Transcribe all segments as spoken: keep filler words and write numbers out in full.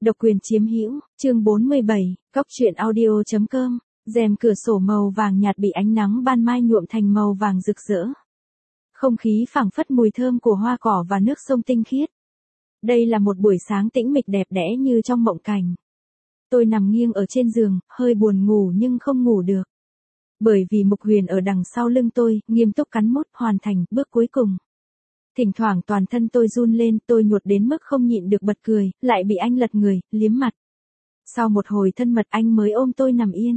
Độc quyền chiếm hữu, chương bốn mươi bảy, Cóc truyện audio chấm com, rèm cửa sổ màu vàng nhạt bị ánh nắng ban mai nhuộm thành màu vàng rực rỡ. Không khí phảng phất mùi thơm của hoa cỏ và nước sông tinh khiết. Đây là một buổi sáng tĩnh mịch đẹp đẽ như trong mộng cảnh. Tôi nằm nghiêng ở trên giường, hơi buồn ngủ nhưng không ngủ được. Bởi vì Mục Huyền ở đằng sau lưng tôi, nghiêm túc cắn mút hoàn thành bước cuối cùng. Thỉnh thoảng toàn thân tôi run lên, tôi nhột đến mức không nhịn được bật cười, lại bị anh lật người, liếm mặt. Sau một hồi thân mật anh mới ôm tôi nằm yên.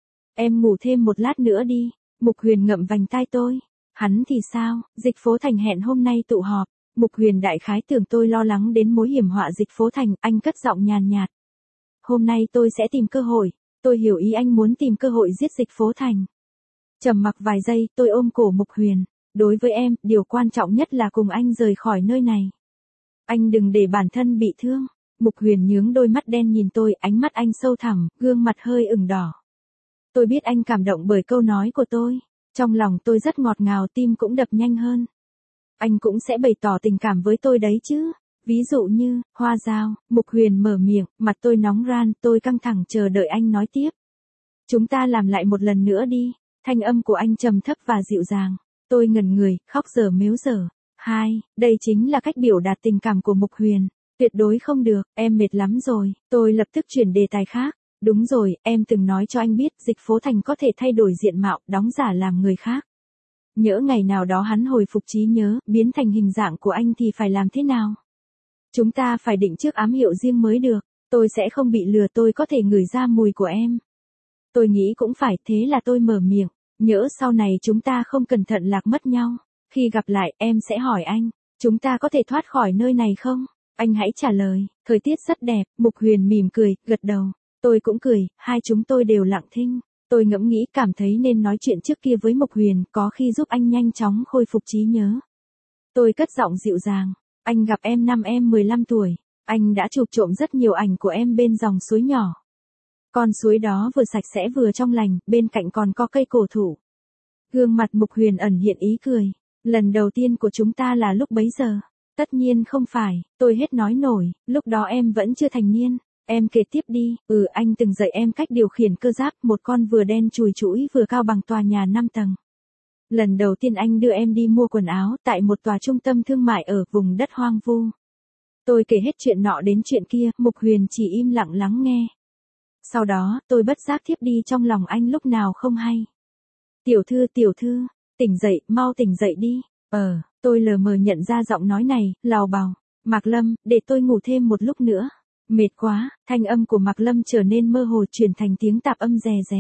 Em ngủ thêm một lát nữa đi, Mục Huyền ngậm vành tai tôi. Hắn thì sao, Dịch Phố Thành hẹn hôm nay tụ họp. Mục Huyền đại khái tưởng tôi lo lắng đến mối hiểm họa Dịch Phố Thành, anh cất giọng nhàn nhạt. Hôm nay tôi sẽ tìm cơ hội, tôi hiểu ý anh muốn tìm cơ hội giết Dịch Phố Thành. Trầm mặc vài giây, tôi ôm cổ Mục Huyền. Đối với em, điều quan trọng nhất là cùng anh rời khỏi nơi này. Anh đừng để bản thân bị thương. Mục Huyền nhướng đôi mắt đen nhìn tôi, ánh mắt anh sâu thẳm, gương mặt hơi ửng đỏ. Tôi biết anh cảm động bởi câu nói của tôi. Trong lòng tôi rất ngọt ngào, tim cũng đập nhanh hơn. Anh cũng sẽ bày tỏ tình cảm với tôi đấy chứ. Ví dụ như, hoa dao. Mục Huyền mở miệng, mặt tôi nóng ran, tôi căng thẳng chờ đợi anh nói tiếp. Chúng ta làm lại một lần nữa đi. Thanh âm của anh trầm thấp và dịu dàng. Tôi ngẩn người, khóc dở mếu dở. Hai, đây chính là cách biểu đạt tình cảm của Mục Huyền. Tuyệt đối không được, em mệt lắm rồi. Tôi lập tức chuyển đề tài khác. Đúng rồi, em từng nói cho anh biết Dịch Phố Thành có thể thay đổi diện mạo, đóng giả làm người khác. Nhỡ ngày nào đó hắn hồi phục trí nhớ, biến thành hình dạng của anh thì phải làm thế nào? Chúng ta phải định trước ám hiệu riêng mới được. Tôi sẽ không bị lừa, tôi có thể ngửi ra mùi của em. Tôi nghĩ cũng phải, thế là tôi mở miệng. Nhỡ sau này chúng ta không cẩn thận lạc mất nhau. Khi gặp lại, em sẽ hỏi anh, chúng ta có thể thoát khỏi nơi này không? Anh hãy trả lời, thời tiết rất đẹp. Mục Huyền mỉm cười, gật đầu. Tôi cũng cười, hai chúng tôi đều lặng thinh. Tôi ngẫm nghĩ cảm thấy nên nói chuyện trước kia với Mục Huyền, có khi giúp anh nhanh chóng khôi phục trí nhớ. Tôi cất giọng dịu dàng, anh gặp em năm em mười lăm tuổi. Anh đã chụp trộm rất nhiều ảnh của em bên dòng suối nhỏ. Con suối đó vừa sạch sẽ vừa trong lành, bên cạnh còn có cây cổ thụ. Gương mặt Mục Huyền ẩn hiện ý cười. Lần đầu tiên của chúng ta là lúc bấy giờ. Tất nhiên không phải, tôi hết nói nổi, lúc đó em vẫn chưa thành niên. Em kể tiếp đi. Ừ, anh từng dạy em cách điều khiển cơ giáp, một con vừa đen chùi chũi vừa cao bằng tòa nhà năm tầng. Lần đầu tiên anh đưa em đi mua quần áo tại một tòa trung tâm thương mại ở vùng đất hoang vu. Tôi kể hết chuyện nọ đến chuyện kia, Mục Huyền chỉ im lặng lắng nghe. Sau đó, tôi bất giác thiếp đi trong lòng anh lúc nào không hay. Tiểu thư, tiểu thư, tỉnh dậy, mau tỉnh dậy đi. Ờ, tôi lờ mờ nhận ra giọng nói này, lào bào. Mạc Lâm, để tôi ngủ thêm một lúc nữa. Mệt quá, thanh âm của Mạc Lâm trở nên mơ hồ chuyển thành tiếng tạp âm rè rè.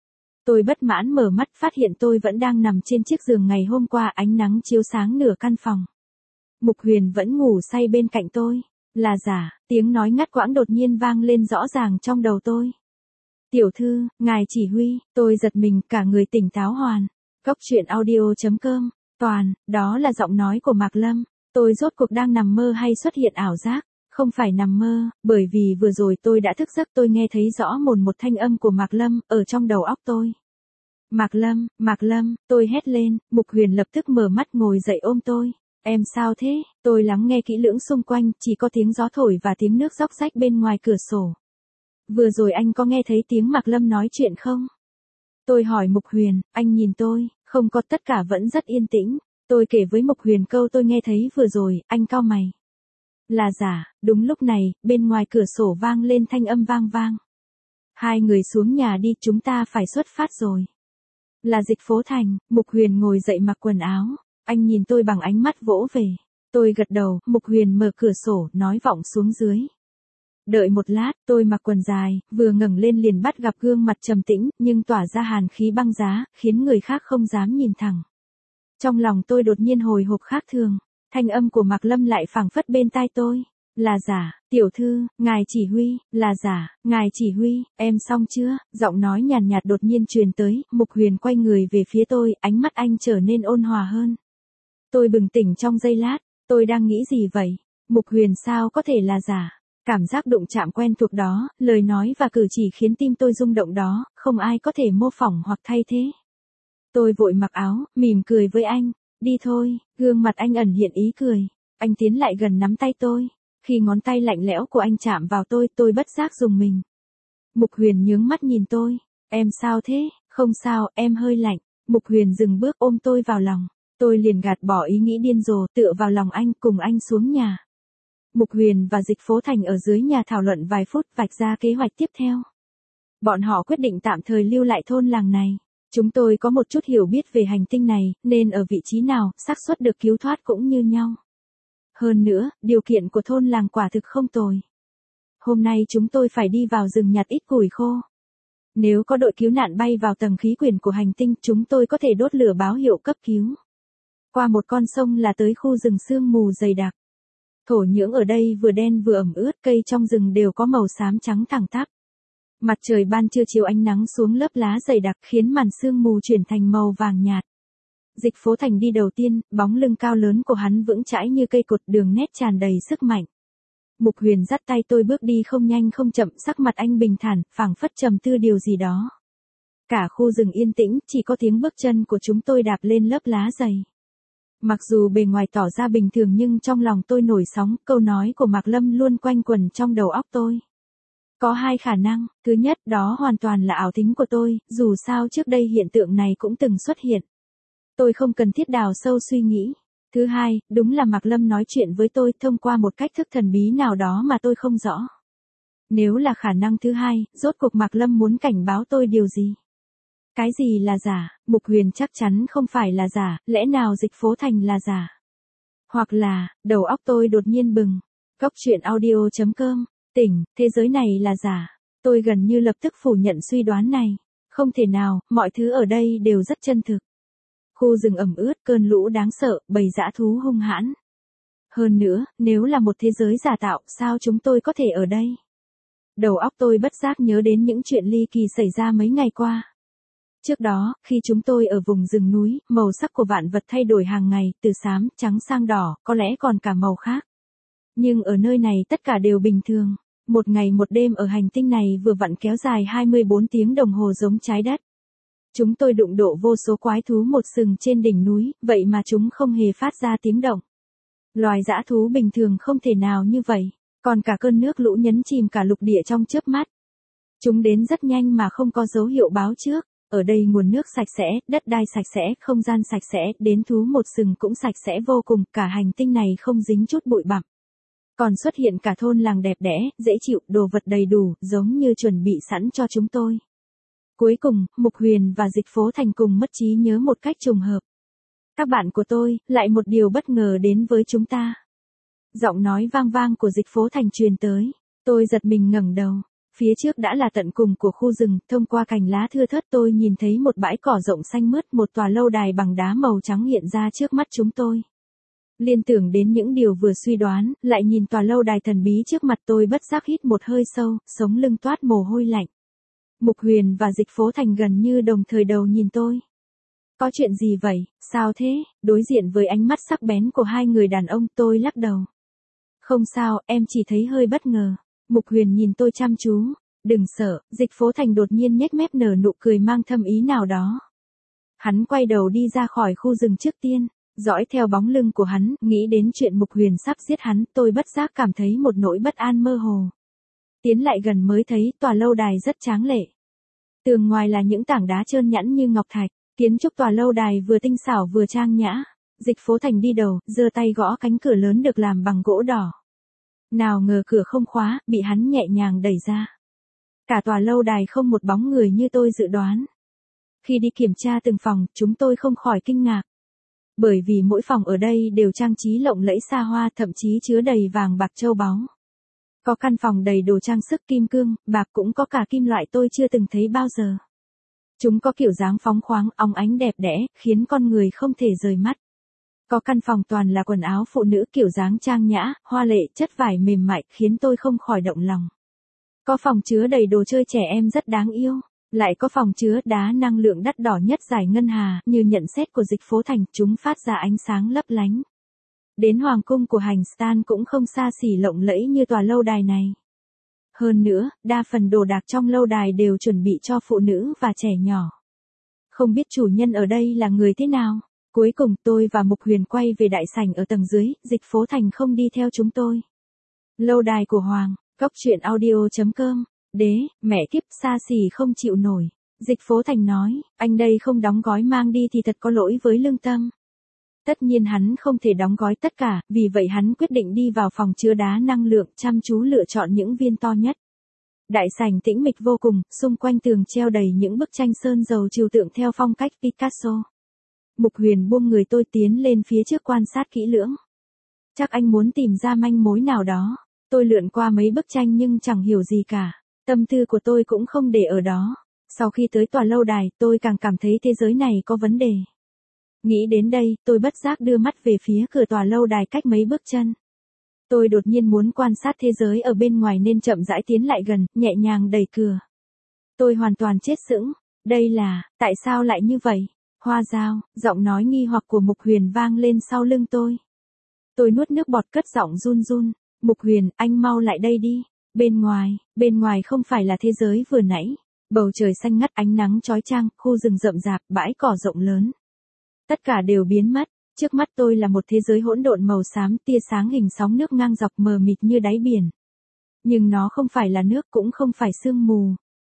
Tôi bất mãn mở mắt phát hiện tôi vẫn đang nằm trên chiếc giường ngày hôm qua, ánh nắng chiếu sáng nửa căn phòng. Mục Huyền vẫn ngủ say bên cạnh tôi. Là giả, tiếng nói ngắt quãng đột nhiên vang lên rõ ràng trong đầu tôi. Tiểu thư, ngài chỉ huy. Tôi giật mình, cả người tỉnh táo hoàn. Cóc truyện audio chấm com. Toàn, đó là giọng nói của Mạc Lâm. Tôi rốt cuộc đang nằm mơ hay xuất hiện ảo giác? Không phải nằm mơ, bởi vì vừa rồi tôi đã thức giấc, tôi nghe thấy rõ mồn một thanh âm của Mạc Lâm, ở trong đầu óc tôi. Mạc Lâm, Mạc Lâm, tôi hét lên, Mục Huyền lập tức mở mắt ngồi dậy ôm tôi. Em sao thế? Tôi lắng nghe kỹ lưỡng xung quanh, chỉ có tiếng gió thổi và tiếng nước róc rách bên ngoài cửa sổ. Vừa rồi anh có nghe thấy tiếng Mạc Lâm nói chuyện không? Tôi hỏi Mục Huyền, anh nhìn tôi, không có, tất cả vẫn rất yên tĩnh. Tôi kể với Mục Huyền câu tôi nghe thấy vừa rồi, anh cau mày. Là giả, đúng lúc này, bên ngoài cửa sổ vang lên thanh âm vang vang. Hai người xuống nhà đi, chúng ta phải xuất phát rồi. Là Dịch Phố Thành. Mục Huyền ngồi dậy mặc quần áo. Anh nhìn tôi bằng ánh mắt vỗ về. Tôi gật đầu, Mục Huyền mở cửa sổ, nói vọng xuống dưới. Đợi một lát, tôi mặc quần dài, vừa ngẩng lên liền bắt gặp gương mặt trầm tĩnh, nhưng tỏa ra hàn khí băng giá, khiến người khác không dám nhìn thẳng. Trong lòng tôi đột nhiên hồi hộp khác thường. Thanh âm của Mạc Lâm lại phảng phất bên tai tôi. Là giả, tiểu thư, ngài chỉ huy. Là giả, ngài chỉ huy. Em xong chưa? Giọng nói nhàn nhạt đột nhiên truyền tới. Mục Huyền quay người về phía tôi, ánh mắt anh trở nên ôn hòa hơn. Tôi bừng tỉnh trong giây lát. Tôi đang nghĩ gì vậy? Mục Huyền sao có thể là giả? Cảm giác đụng chạm quen thuộc đó, lời nói và cử chỉ khiến tim tôi rung động đó, không ai có thể mô phỏng hoặc thay thế. Tôi vội mặc áo, mỉm cười với anh. Đi thôi. Gương mặt anh ẩn hiện ý cười. Anh tiến lại gần nắm tay tôi. Khi ngón tay lạnh lẽo của anh chạm vào tôi, tôi bất giác rùng mình. Mục Huyền nhướng mắt nhìn tôi. Em sao thế? Không sao, em hơi lạnh. Mục Huyền dừng bước ôm tôi vào lòng. Tôi liền gạt bỏ ý nghĩ điên rồ, tựa vào lòng anh, cùng anh xuống nhà. Mục Huyền và Dịch Phố Thành ở dưới nhà thảo luận vài phút, vạch ra kế hoạch tiếp theo. Bọn họ quyết định tạm thời lưu lại thôn làng này. Chúng tôi có một chút hiểu biết về hành tinh này, nên ở vị trí nào, xác suất được cứu thoát cũng như nhau. Hơn nữa, điều kiện của thôn làng quả thực không tồi. Hôm nay chúng tôi phải đi vào rừng nhặt ít củi khô. Nếu có đội cứu nạn bay vào tầng khí quyển của hành tinh, chúng tôi có thể đốt lửa báo hiệu cấp cứu. Qua một con sông là tới khu rừng sương mù dày đặc. Thổ nhưỡng ở đây vừa đen vừa ẩm ướt, cây trong rừng đều có màu xám trắng thẳng tắp. Mặt trời ban trưa chiếu ánh nắng xuống lớp lá dày đặc khiến màn sương mù chuyển thành màu vàng nhạt. Dịch Phố Thành đi đầu tiên, bóng lưng cao lớn của hắn vững chãi như cây cột, đường nét tràn đầy sức mạnh. Mục Huyền dắt tay tôi bước đi không nhanh không chậm, sắc mặt anh bình thản, phảng phất trầm tư điều gì đó. Cả khu rừng yên tĩnh, chỉ có tiếng bước chân của chúng tôi đạp lên lớp lá dày. Mặc dù bề ngoài tỏ ra bình thường nhưng trong lòng tôi nổi sóng, câu nói của Mạc Lâm luôn quanh quẩn trong đầu óc tôi. Có hai khả năng, thứ nhất đó hoàn toàn là ảo tính của tôi, dù sao trước đây hiện tượng này cũng từng xuất hiện. Tôi không cần thiết đào sâu suy nghĩ. Thứ hai, đúng là Mạc Lâm nói chuyện với tôi thông qua một cách thức thần bí nào đó mà tôi không rõ. Nếu là khả năng thứ hai, rốt cuộc Mạc Lâm muốn cảnh báo tôi điều gì? Cái gì là giả? Mục Huyền chắc chắn không phải là giả, lẽ nào Dịch Phố Thành là giả? Hoặc là, đầu óc tôi đột nhiên bừng. Cốc truyện audio chấm com, tỉnh, thế giới này là giả. Tôi gần như lập tức phủ nhận suy đoán này. Không thể nào, mọi thứ ở đây đều rất chân thực. Khu rừng ẩm ướt, cơn lũ đáng sợ, bầy dã thú hung hãn. Hơn nữa, nếu là một thế giới giả tạo, sao chúng tôi có thể ở đây? Đầu óc tôi bất giác nhớ đến những chuyện ly kỳ xảy ra mấy ngày qua. Trước đó, khi chúng tôi ở vùng rừng núi, màu sắc của vạn vật thay đổi hàng ngày, từ xám, trắng sang đỏ, có lẽ còn cả màu khác. Nhưng ở nơi này tất cả đều bình thường. Một ngày một đêm ở hành tinh này vừa vặn kéo dài hai mươi bốn tiếng đồng hồ giống trái đất. Chúng tôi đụng độ vô số quái thú một sừng trên đỉnh núi, vậy mà chúng không hề phát ra tiếng động. Loài dã thú bình thường không thể nào như vậy, còn cả cơn nước lũ nhấn chìm cả lục địa trong chớp mắt. Chúng đến rất nhanh mà không có dấu hiệu báo trước. Ở đây nguồn nước sạch sẽ, đất đai sạch sẽ, không gian sạch sẽ, đến thú một sừng cũng sạch sẽ vô cùng, cả hành tinh này không dính chút bụi bặm. Còn xuất hiện cả thôn làng đẹp đẽ, dễ chịu, đồ vật đầy đủ, giống như chuẩn bị sẵn cho chúng tôi. Cuối cùng, Mục Huyền và Dịch Phố Thành cùng mất trí nhớ một cách trùng hợp. Các bạn của tôi, lại một điều bất ngờ đến với chúng ta. Giọng nói vang vang của Dịch Phố Thành truyền tới. Tôi giật mình ngẩng đầu. Phía trước đã là tận cùng của khu rừng, thông qua cành lá thưa thớt tôi nhìn thấy một bãi cỏ rộng xanh mướt, một tòa lâu đài bằng đá màu trắng hiện ra trước mắt chúng tôi. Liên tưởng đến những điều vừa suy đoán, lại nhìn tòa lâu đài thần bí trước mặt tôi bất giác hít một hơi sâu, sống lưng toát mồ hôi lạnh. Mục Huyền và Dịch Phố Thành gần như đồng thời đầu nhìn tôi. Có chuyện gì vậy, sao thế? Đối diện với ánh mắt sắc bén của hai người đàn ông tôi lắc đầu. Không sao, em chỉ thấy hơi bất ngờ. Mục Huyền nhìn tôi chăm chú. Đừng sợ, Dịch Phố Thành đột nhiên nhếch mép nở nụ cười mang thâm ý nào đó. Hắn quay đầu đi ra khỏi khu rừng trước tiên, dõi theo bóng lưng của hắn, nghĩ đến chuyện Mục Huyền sắp giết hắn, tôi bất giác cảm thấy một nỗi bất an mơ hồ. Tiến lại gần mới thấy tòa lâu đài rất tráng lệ. Tường ngoài là những tảng đá trơn nhẵn như ngọc thạch, kiến trúc tòa lâu đài vừa tinh xảo vừa trang nhã. Dịch Phố Thành đi đầu, giơ tay gõ cánh cửa lớn được làm bằng gỗ đỏ. Nào ngờ cửa không khóa, bị hắn nhẹ nhàng đẩy ra. Cả tòa lâu đài không một bóng người như tôi dự đoán. Khi đi kiểm tra từng phòng, chúng tôi không khỏi kinh ngạc. Bởi vì mỗi phòng ở đây đều trang trí lộng lẫy xa hoa, thậm chí chứa đầy vàng bạc châu báu. Có căn phòng đầy đồ trang sức kim cương, bạc, cũng có cả kim loại tôi chưa từng thấy bao giờ. Chúng có kiểu dáng phóng khoáng, óng ánh đẹp đẽ, khiến con người không thể rời mắt. Có căn phòng toàn là quần áo phụ nữ kiểu dáng trang nhã, hoa lệ, chất vải mềm mại, khiến tôi không khỏi động lòng. Có phòng chứa đầy đồ chơi trẻ em rất đáng yêu. Lại có phòng chứa đá năng lượng đắt đỏ nhất giải ngân hà, như nhận xét của Dịch Phố Thành, chúng phát ra ánh sáng lấp lánh. Đến hoàng cung của Hành Stan cũng không xa xỉ lộng lẫy như tòa lâu đài này. Hơn nữa, đa phần đồ đạc trong lâu đài đều chuẩn bị cho phụ nữ và trẻ nhỏ. Không biết chủ nhân ở đây là người thế nào. Cuối cùng tôi và Mục Huyền quay về đại sảnh ở tầng dưới, Dịch Phố Thành không đi theo chúng tôi. Lâu đài của Hoàng, Cóc truyện audio chấm com. Đế, mẹ kiếp xa xỉ không chịu nổi. Dịch Phố Thành nói, anh đây không đóng gói mang đi thì thật có lỗi với lương tâm. Tất nhiên hắn không thể đóng gói tất cả, vì vậy hắn quyết định đi vào phòng chứa đá năng lượng, chăm chú lựa chọn những viên to nhất. Đại sảnh tĩnh mịch vô cùng, xung quanh tường treo đầy những bức tranh sơn dầu trừu tượng theo phong cách Picasso. Mục Huyền buông người tôi tiến lên phía trước quan sát kỹ lưỡng. Chắc anh muốn tìm ra manh mối nào đó. Tôi lượn qua mấy bức tranh nhưng chẳng hiểu gì cả. Tâm tư của tôi cũng không để ở đó. Sau khi tới tòa lâu đài, tôi càng cảm thấy thế giới này có vấn đề. Nghĩ đến đây, tôi bất giác đưa mắt về phía cửa tòa lâu đài cách mấy bước chân. Tôi đột nhiên muốn quan sát thế giới ở bên ngoài nên chậm rãi tiến lại gần, nhẹ nhàng đẩy cửa. Tôi hoàn toàn chết sững. Đây là, tại sao lại như vậy? Hoa Dao, giọng nói nghi hoặc của Mục Huyền vang lên sau lưng tôi. Tôi nuốt nước bọt cất giọng run run. Mục Huyền, anh mau lại đây đi. Bên ngoài, bên ngoài không phải là thế giới vừa nãy. Bầu trời xanh ngắt, ánh nắng chói chang, khu rừng rậm rạp, bãi cỏ rộng lớn. Tất cả đều biến mất. Trước mắt tôi là một thế giới hỗn độn màu xám, tia sáng hình sóng nước ngang dọc mờ mịt như đáy biển. Nhưng nó không phải là nước, cũng không phải sương mù.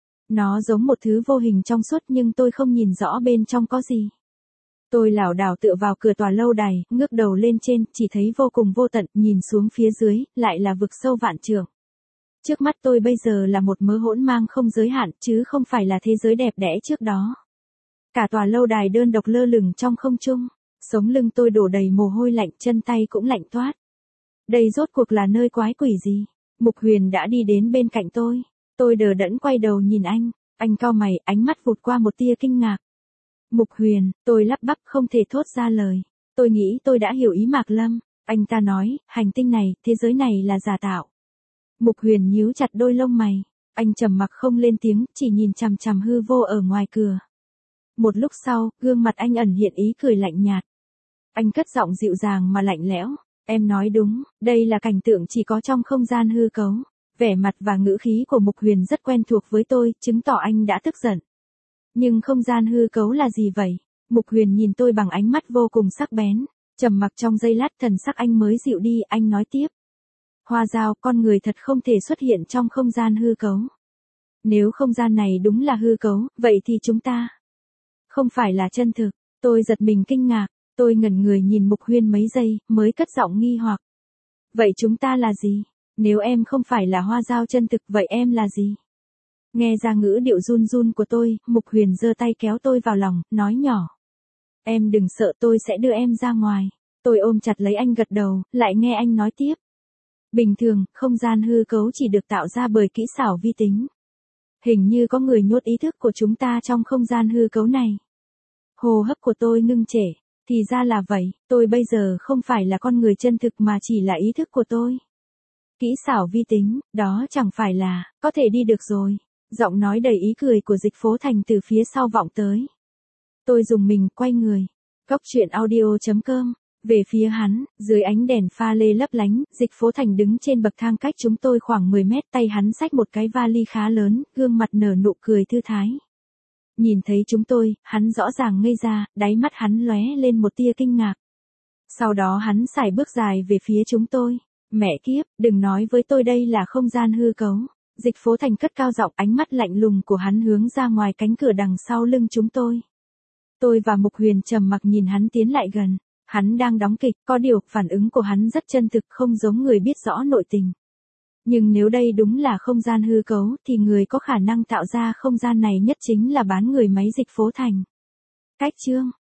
Nó giống một thứ vô hình trong suốt nhưng tôi không nhìn rõ bên trong có gì. Tôi lảo đảo tựa vào cửa tòa lâu đài, ngước đầu lên trên, chỉ thấy vô cùng vô tận, nhìn xuống phía dưới, lại là vực sâu vạn trượng. Trước mắt tôi bây giờ là một mớ hỗn mang không giới hạn, chứ không phải là thế giới đẹp đẽ trước đó. Cả tòa lâu đài đơn độc lơ lửng trong không trung, sống lưng tôi đổ đầy mồ hôi lạnh, chân tay cũng lạnh toát. Đây rốt cuộc là nơi quái quỷ gì? Mục Huyền đã đi đến bên cạnh tôi. Tôi đờ đẫn quay đầu nhìn anh, anh cau mày, ánh mắt vụt qua một tia kinh ngạc. Mục Huyền, tôi lắp bắp không thể thốt ra lời. Tôi nghĩ tôi đã hiểu ý Mạc Lâm. Anh ta nói, hành tinh này, thế giới này là giả tạo. Mục Huyền nhíu chặt đôi lông mày. Anh trầm mặc không lên tiếng, chỉ nhìn chằm chằm hư vô ở ngoài cửa. Một lúc sau, gương mặt anh ẩn hiện ý cười lạnh nhạt. Anh cất giọng dịu dàng mà lạnh lẽo. Em nói đúng, đây là cảnh tượng chỉ có trong không gian hư cấu. Vẻ mặt và ngữ khí của Mục Huyền rất quen thuộc với tôi, chứng tỏ anh đã tức giận. Nhưng không gian hư cấu là gì vậy? Mục Huyền nhìn tôi bằng ánh mắt vô cùng sắc bén. Trầm mặc trong giây lát, thần sắc anh mới dịu đi, anh nói tiếp. Hoa Dao, con người thật không thể xuất hiện trong không gian hư cấu. Nếu không gian này đúng là hư cấu, vậy thì chúng ta không phải là chân thực. Tôi giật mình kinh ngạc, tôi ngẩn người nhìn Mục Huyền mấy giây, mới cất giọng nghi hoặc. Vậy chúng ta là gì? Nếu em không phải là Hoa Dao chân thực, vậy em là gì? Nghe ra ngữ điệu run run của tôi, Mục Huyền giơ tay kéo tôi vào lòng, nói nhỏ. Em đừng sợ, tôi sẽ đưa em ra ngoài. Tôi ôm chặt lấy anh gật đầu, lại nghe anh nói tiếp. Bình thường, không gian hư cấu chỉ được tạo ra bởi kỹ xảo vi tính. Hình như có người nhốt ý thức của chúng ta trong không gian hư cấu này. Hô hấp của tôi ngưng trệ. Thì ra là vậy, tôi bây giờ không phải là con người chân thực mà chỉ là ý thức của tôi. Kỹ xảo vi tính, đó chẳng phải là, có thể đi được rồi. Giọng nói đầy ý cười của Dịch Phố Thành từ phía sau vọng tới. Tôi dùng mình, quay người. Cóc truyện audio chấm com. Về phía hắn, dưới ánh đèn pha lê lấp lánh, Dịch Phố Thành đứng trên bậc thang cách chúng tôi khoảng mười mét, tay hắn xách một cái vali khá lớn, gương mặt nở nụ cười thư thái. Nhìn thấy chúng tôi, hắn rõ ràng ngây ra, đáy mắt hắn lóe lên một tia kinh ngạc. Sau đó hắn sải bước dài về phía chúng tôi. Mẹ kiếp, đừng nói với tôi đây là không gian hư cấu. Dịch Phố Thành cất cao giọng, ánh mắt lạnh lùng của hắn hướng ra ngoài cánh cửa đằng sau lưng chúng tôi. Tôi và Mục Huyền trầm mặc nhìn hắn tiến lại gần. Hắn đang đóng kịch, có điều, phản ứng của hắn rất chân thực, không giống người biết rõ nội tình. Nhưng nếu đây đúng là không gian hư cấu, thì người có khả năng tạo ra không gian này nhất chính là bán người máy Dịch Phố Thành. Cách chương